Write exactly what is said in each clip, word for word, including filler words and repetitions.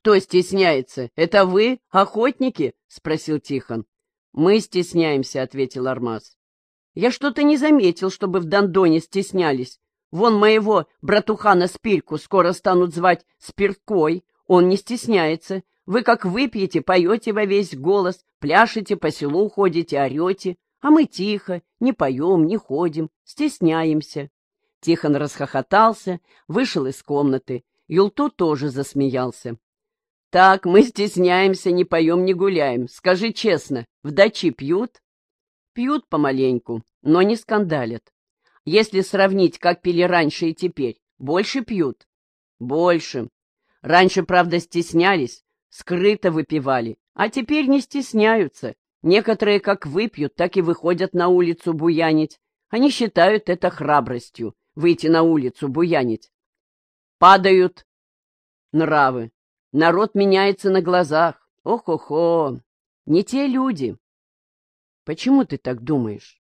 кто стесняется? Это вы, охотники? — спросил Тихон. — Мы стесняемся, — ответил Армаз. — Я что-то не заметил, чтобы в Дондоне стеснялись. Вон моего братухана Спирьку скоро станут звать Спирткой. Он не стесняется. Вы как выпьете, поете во весь голос, пляшете, по селу ходите, орете. А мы тихо, не поем, не ходим, стесняемся. Тихон расхохотался, вышел из комнаты. Юлту тоже засмеялся. — Так, мы стесняемся, не поем, не гуляем. Скажи честно, в дачи пьют? — Пьют помаленьку, но не скандалят. Если сравнить, как пили раньше и теперь, больше пьют? — Больше. Раньше, правда, стеснялись, скрыто выпивали, а теперь не стесняются. Некоторые как выпьют, так и выходят на улицу буянить. Они считают это храбростью — выйти на улицу буянить. Падают нравы. Народ меняется на глазах. Ох-охо, не те люди. Почему ты так думаешь?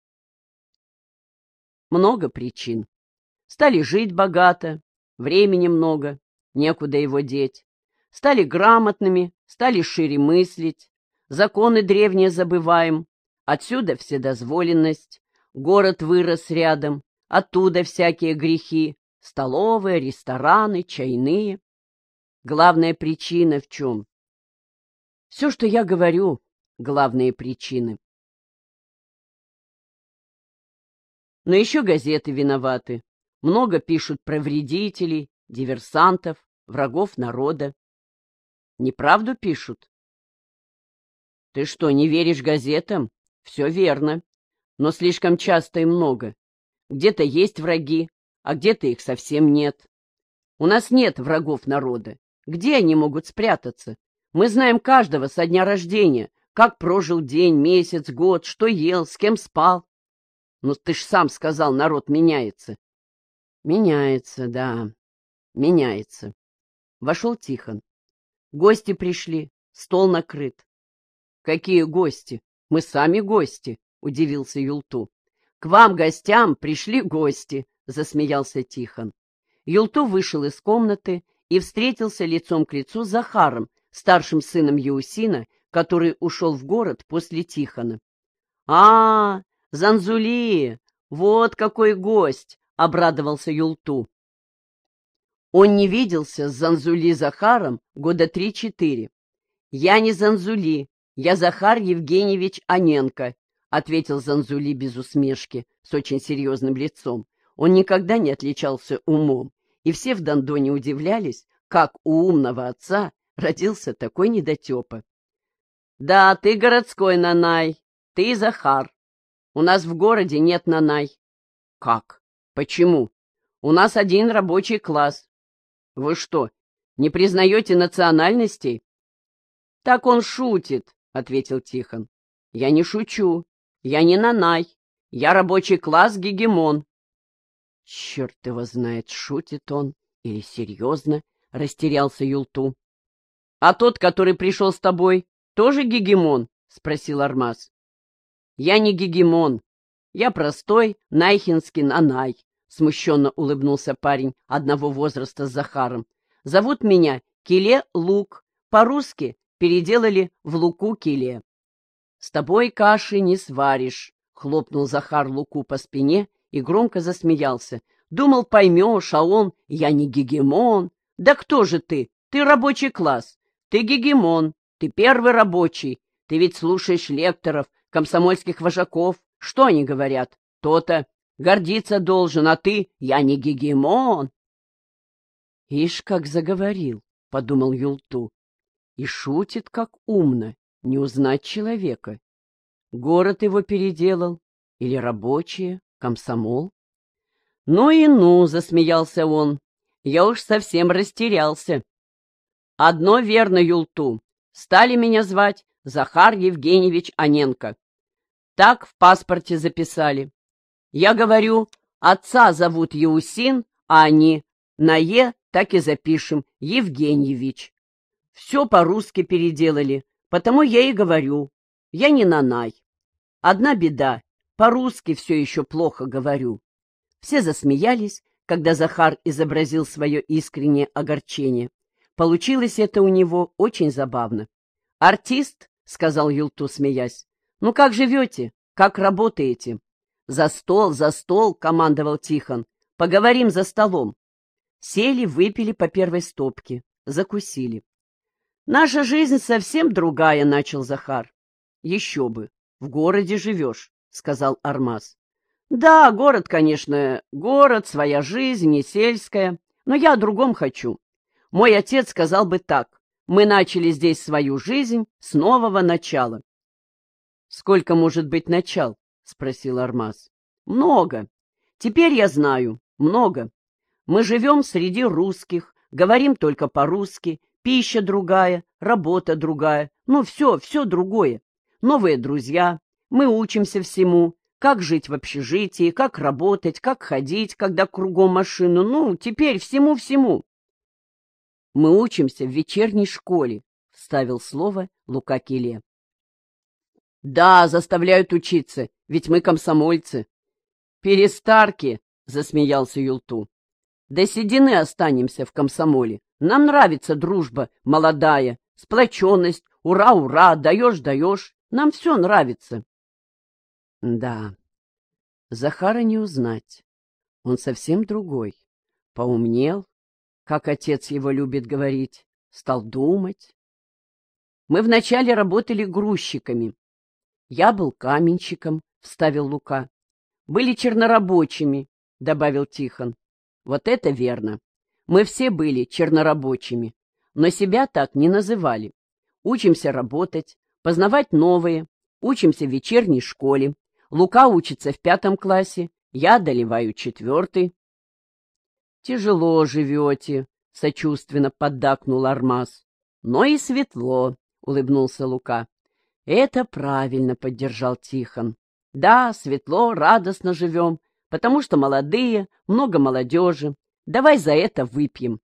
Много причин. Стали жить богато, времени много, некуда его деть. Стали грамотными, стали шире мыслить. Законы древние забываем. Отсюда вседозволенность. Город вырос рядом. Оттуда всякие грехи. Столовые, рестораны, чайные. Главная причина в чем? Все, что я говорю, главные причины. Но еще газеты виноваты. Много пишут про вредителей, диверсантов, врагов народа. Неправду пишут? Ты что, не веришь газетам? Все верно. Но слишком часто и много. Где-то есть враги, а где-то их совсем нет. У нас нет врагов народа. Где они могут спрятаться? Мы знаем каждого со дня рождения, как прожил день, месяц, год, что ел, с кем спал. Ну, ты ж сам сказал, народ меняется. Меняется, да, меняется. Вошел Тихон. Гости пришли, стол накрыт. Какие гости? Мы сами гости, удивился Юлту. К вам, гостям, пришли гости, засмеялся Тихон. Юлту вышел из комнаты и встретился лицом к лицу с Захаром, старшим сыном Еусина, который ушел в город после Тихона. — А, Занзули, вот какой гость! — обрадовался Юлту. Он не виделся с Занзули Захаром года три-четыре. — Я не Занзули, я Захар Евгеньевич Аненко, — ответил Занзули без усмешки, с очень серьезным лицом. Он никогда не отличался умом, и все в Дондоне удивлялись, как у умного отца родился такой недотепа. — Да, ты городской Нанай, ты Захар. У нас в городе нет Нанай. — Как? Почему? У нас один рабочий класс. — Вы что, не признаете национальностей? — Так он шутит, — ответил Тихон. — Я не шучу. Я не Нанай. Я рабочий класс Гегемон. — Черт его знает, шутит он или серьезно, — растерялся Юлту. — А тот, который пришел с тобой, тоже Гегемон? — спросил Армаз. — Я не Гегемон. Я простой Найхинский Нанай, — смущенно улыбнулся парень одного возраста с Захаром. — Зовут меня Киле Лук. По-русски переделали в Луку Киле. — С тобой каши не сваришь, — хлопнул Захар Луку по спине и громко засмеялся. — Думал, поймешь, а он... Я не Гегемон. Да кто же ты? Ты рабочий класс. Ты Гегемон. Ты первый рабочий. Ты ведь слушаешь лекторов, комсомольских вожаков. Что они говорят? То-то. Гордиться должен, а ты... Я не Гегемон. — Ишь, как заговорил, — подумал Юлту. И шутит, как умно, не узнать человека. Город его переделал. Или рабочие, комсомол? — Ну и ну, — засмеялся он. Я уж совсем растерялся. Одно верно, Юлту. Стали меня звать Захар Евгеньевич Аненко. Так в паспорте записали. Я говорю, отца зовут Еусин, а они на «е» так и запишем, Евгеньевич. Все по-русски переделали, потому я и говорю. Я не Нанай. Одна беда, по-русски все еще плохо говорю. Все засмеялись, когда Захар изобразил свое искреннее огорчение. Получилось это у него очень забавно. «Артист», — сказал Юлту, смеясь, — «ну как живете? Как работаете?» «За стол, за стол», — командовал Тихон. «Поговорим за столом». Сели, выпили по первой стопке, закусили. «Наша жизнь совсем другая», — начал Захар. «Еще бы, в городе живешь», — сказал Армаз. «Да, город, конечно, город, своя жизнь, не сельская, но я о другом хочу. Мой отец сказал бы так: мы начали здесь свою жизнь с нового начала». «Сколько может быть начал?» — спросил Армаз. «Много. Теперь я знаю, много. Мы живем среди русских, говорим только по-русски, пища другая, работа другая, ну все, все другое. Новые друзья, мы учимся всему, как жить в общежитии, как работать, как ходить, когда кругом машину, ну, теперь всему-всему». «Мы учимся в вечерней школе», — вставил слово Лука Киле. «Да, заставляют учиться, ведь мы комсомольцы». «Перестарки», — засмеялся Юлту. «До седины останемся в комсомоле. Нам нравится дружба молодая, сплоченность, ура-ура, даешь-даешь. Нам все нравится». Да, Захара не узнать. Он совсем другой. Поумнел, как отец его любит говорить, стал думать. Мы вначале работали грузчиками. Я был каменщиком, — вставил Лука. Были чернорабочими, — добавил Тихон. Вот это верно. Мы все были чернорабочими, но себя так не называли. Учимся работать, познавать новые, учимся в вечерней школе. Лука учится в пятом классе, я доливаю четвертый. «Тяжело живете», — сочувственно поддакнул Армаз. «Но и светло», — улыбнулся Лука. «Это правильно», — поддержал Тихон. «Да, светло, радостно живем, потому что молодые, много молодежи. Давай за это выпьем».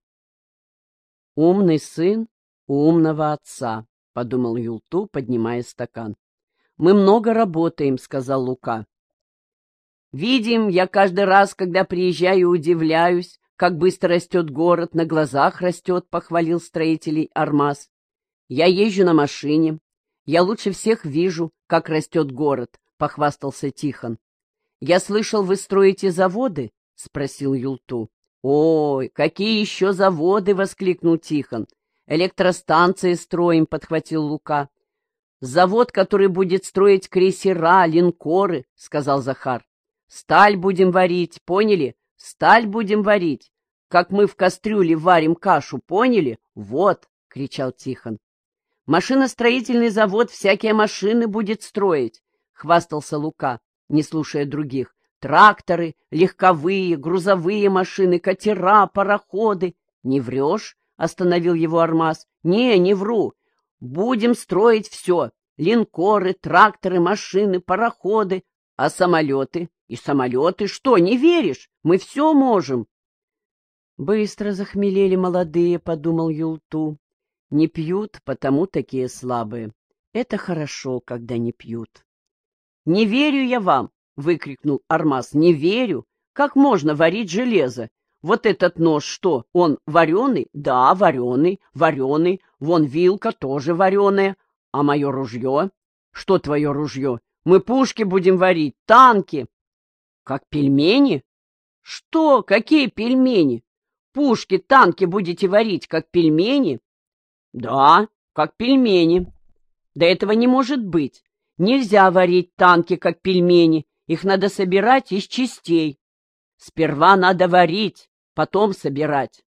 «Умный сын у умного отца», — подумал Юлту, поднимая стакан. «Мы много работаем», — сказал Лука. «Видим, я каждый раз, когда приезжаю, удивляюсь, как быстро растет город, на глазах растет», — похвалил строителей Армаз. «Я езжу на машине. Я лучше всех вижу, как растет город», — похвастался Тихон. «Я слышал, вы строите заводы?» — спросил Юлту. «Ой, какие еще заводы!» — воскликнул Тихон. «Электростанции строим», — подхватил Лука. «Завод, который будет строить крейсера, линкоры», — сказал Захар. «Сталь будем варить, поняли? Сталь будем варить. Как мы в кастрюле варим кашу, поняли? Вот!» — кричал Тихон. «Машиностроительный завод всякие машины будет строить», — хвастался Лука, не слушая других. «Тракторы, легковые, грузовые машины, катера, пароходы». «Не врешь?» — остановил его Армаз. «Не, не вру. Будем строить все. Линкоры, тракторы, машины, пароходы. А самолеты? И самолеты? Что, не веришь? Мы все можем». «Быстро захмелели молодые», — подумал Юлту. «Не пьют, потому такие слабые. Это хорошо, когда не пьют». «Не верю я вам!» — выкрикнул Армаз. «Не верю! Как можно варить железо? Вот этот нож что, он вареный? Да, вареный, вареный. Вон вилка тоже вареная. А мое ружье? Что твое ружье? Мы пушки будем варить, танки!» «Как пельмени?» «Что? Какие пельмени? Пушки, танки будете варить, как пельмени?» «Да, как пельмени». «Да этого не может быть. Нельзя варить танки, как пельмени. Их надо собирать из частей. Сперва надо варить, потом собирать».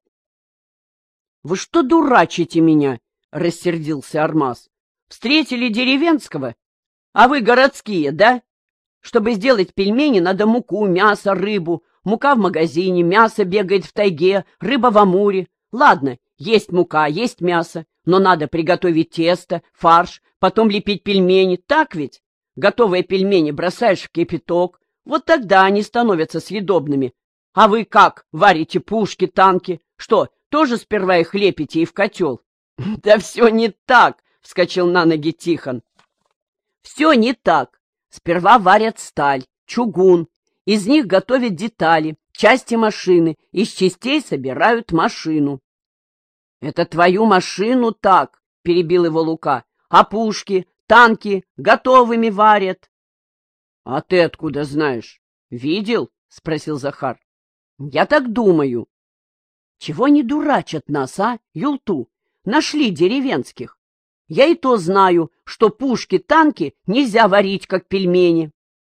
«Вы что дурачите меня?» — рассердился Армаз. «Встретили деревенского? А вы городские, да? Чтобы сделать пельмени, надо муку, мясо, рыбу. Мука в магазине, мясо бегает в тайге, рыба в Амуре. Ладно, есть мука, есть мясо, но надо приготовить тесто, фарш, потом лепить пельмени. Так ведь? Готовые пельмени бросаешь в кипяток, вот тогда они становятся съедобными. А вы как варите пушки, танки? Что, тоже сперва их лепите и в котел?» «Да все не так!» — вскочил на ноги Тихон. «Все не так. Сперва варят сталь, чугун. Из них готовят детали, части машины. Из частей собирают машину». — Это твою машину так, — перебил его Лука, — а пушки, танки готовыми варят. — А ты откуда знаешь? Видел? — спросил Захар. — Я так думаю. — Чего они дурачат нас, а, Юлту? Нашли деревенских. Я и то знаю, что пушки, танки нельзя варить, как пельмени.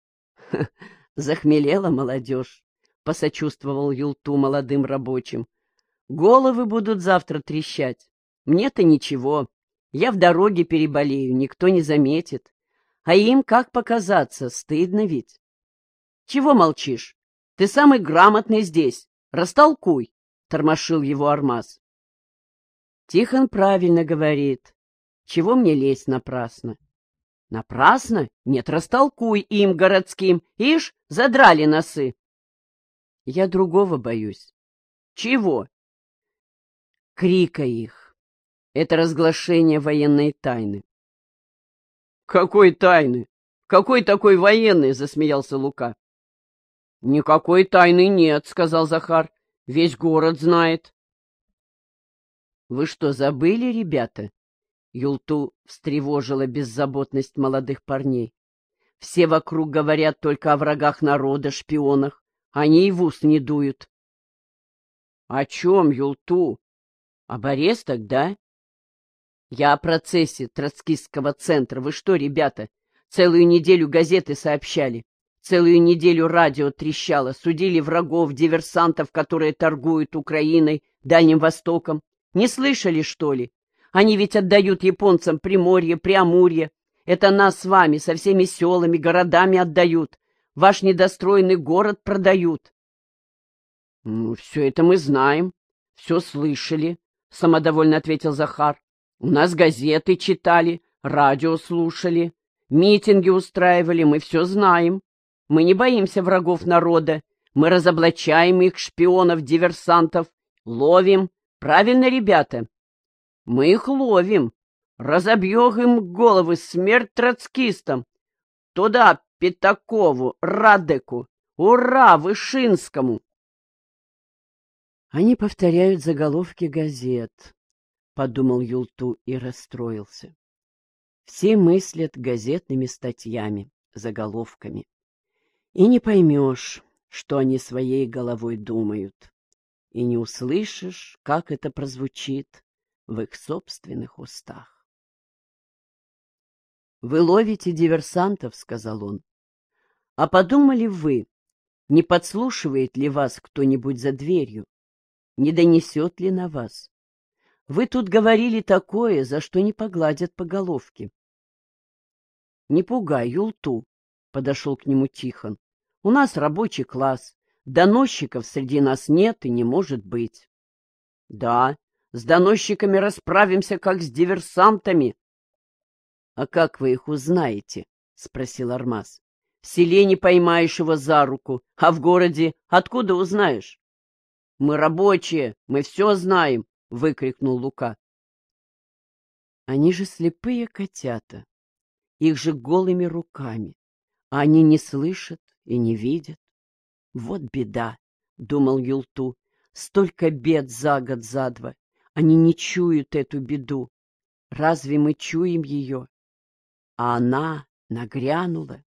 — Захмелела молодежь, — посочувствовал Юлту молодым рабочим. — Головы будут завтра трещать. Мне-то ничего. Я в дороге переболею, никто не заметит. А им, как показаться, стыдно ведь. — Чего молчишь? Ты самый грамотный здесь. Растолкуй, — тормошил его Армаз. Тихон правильно говорит. Чего мне лезть напрасно? Напрасно? Нет, растолкуй им, городским. Ишь, задрали носы. Я другого боюсь. Чего? Крика их. Это разглашение военной тайны. Какой тайны? Какой такой военный? Засмеялся Лука. Никакой тайны нет, сказал Захар. Весь город знает. Вы что, забыли, ребята? Юлту встревожила беззаботность молодых парней. Все вокруг говорят только о врагах народа, шпионах. Они и в ус не дуют. — О чем, Юлту? Об арестах, да? — Я о процессе троцкистского центра. Вы что, ребята, целую неделю газеты сообщали, целую неделю радио трещало, судили врагов, диверсантов, которые торгуют Украиной, Дальним Востоком. Не слышали, что ли? Они ведь отдают японцам Приморье, Преамурье. Это нас с вами со всеми селами, городами отдают. Ваш недостроенный город продают. — Ну, все это мы знаем, все слышали, — самодовольно ответил Захар. — У нас газеты читали, радио слушали, митинги устраивали, мы все знаем. Мы не боимся врагов народа, мы разоблачаем их, шпионов, диверсантов, ловим. Правильно, ребята? Мы их ловим, разобьем им головы, смерть троцкистам. Туда, Пятакову, Радеку, ура, Вышинскому. Они повторяют заголовки газет, — подумал Юлту и расстроился. Все мыслят газетными статьями, заголовками. И не поймешь, что они своей головой думают, и не услышишь, как это прозвучит в их собственных устах. — Вы ловите диверсантов, — сказал он. — А подумали вы, не подслушивает ли вас кто-нибудь за дверью? Не донесет ли на вас? Вы тут говорили такое, за что не погладят по головке. — Не пугай, Юлту, — подошел к нему Тихон. — У нас рабочий класс, доносчиков среди нас нет и не может быть. — Да, с доносчиками расправимся, как с диверсантами. — А как вы их узнаете? — спросил Армаз. — В селе не поймаешь его за руку, а в городе откуда узнаешь? — Мы рабочие, мы все знаем, — выкрикнул Лука. Они же слепые котята, их же голыми руками, а они не слышат и не видят. Вот беда, — думал Юлту, — столько бед за год, за два, они не чуют эту беду. Разве мы чуем ее? А она нагрянула.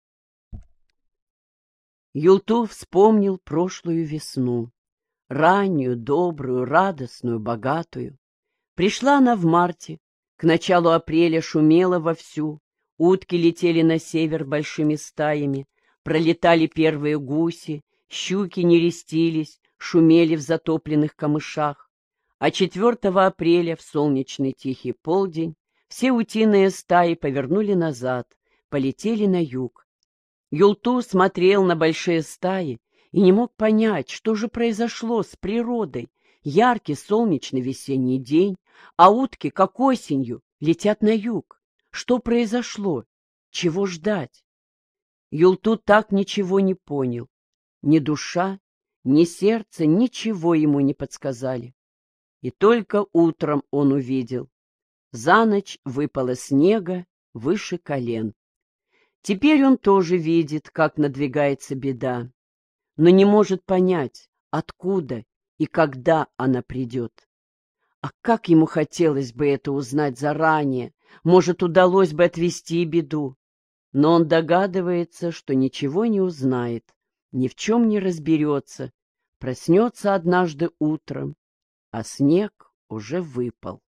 Юлту вспомнил прошлую весну. Раннюю, добрую, радостную, богатую. Пришла она в марте, к началу апреля шумела вовсю, утки летели на север большими стаями, пролетали первые гуси, щуки нерестились, шумели в затопленных камышах. А четвертого апреля, в солнечный тихий полдень, все утиные стаи повернули назад, полетели на юг. Юлту смотрел на большие стаи и не мог понять, что же произошло с природой. Яркий солнечный весенний день, а утки, как осенью, летят на юг. Что произошло? Чего ждать? Юлту так ничего не понял. Ни душа, ни сердце ничего ему не подсказали. И только утром он увидел. За ночь выпало снега выше колен. Теперь он тоже видит, как надвигается беда, но не может понять, откуда и когда она придет. А как ему хотелось бы это узнать заранее, может, удалось бы отвести беду. Но он догадывается, что ничего не узнает, ни в чем не разберется, проснется однажды утром, а снег уже выпал.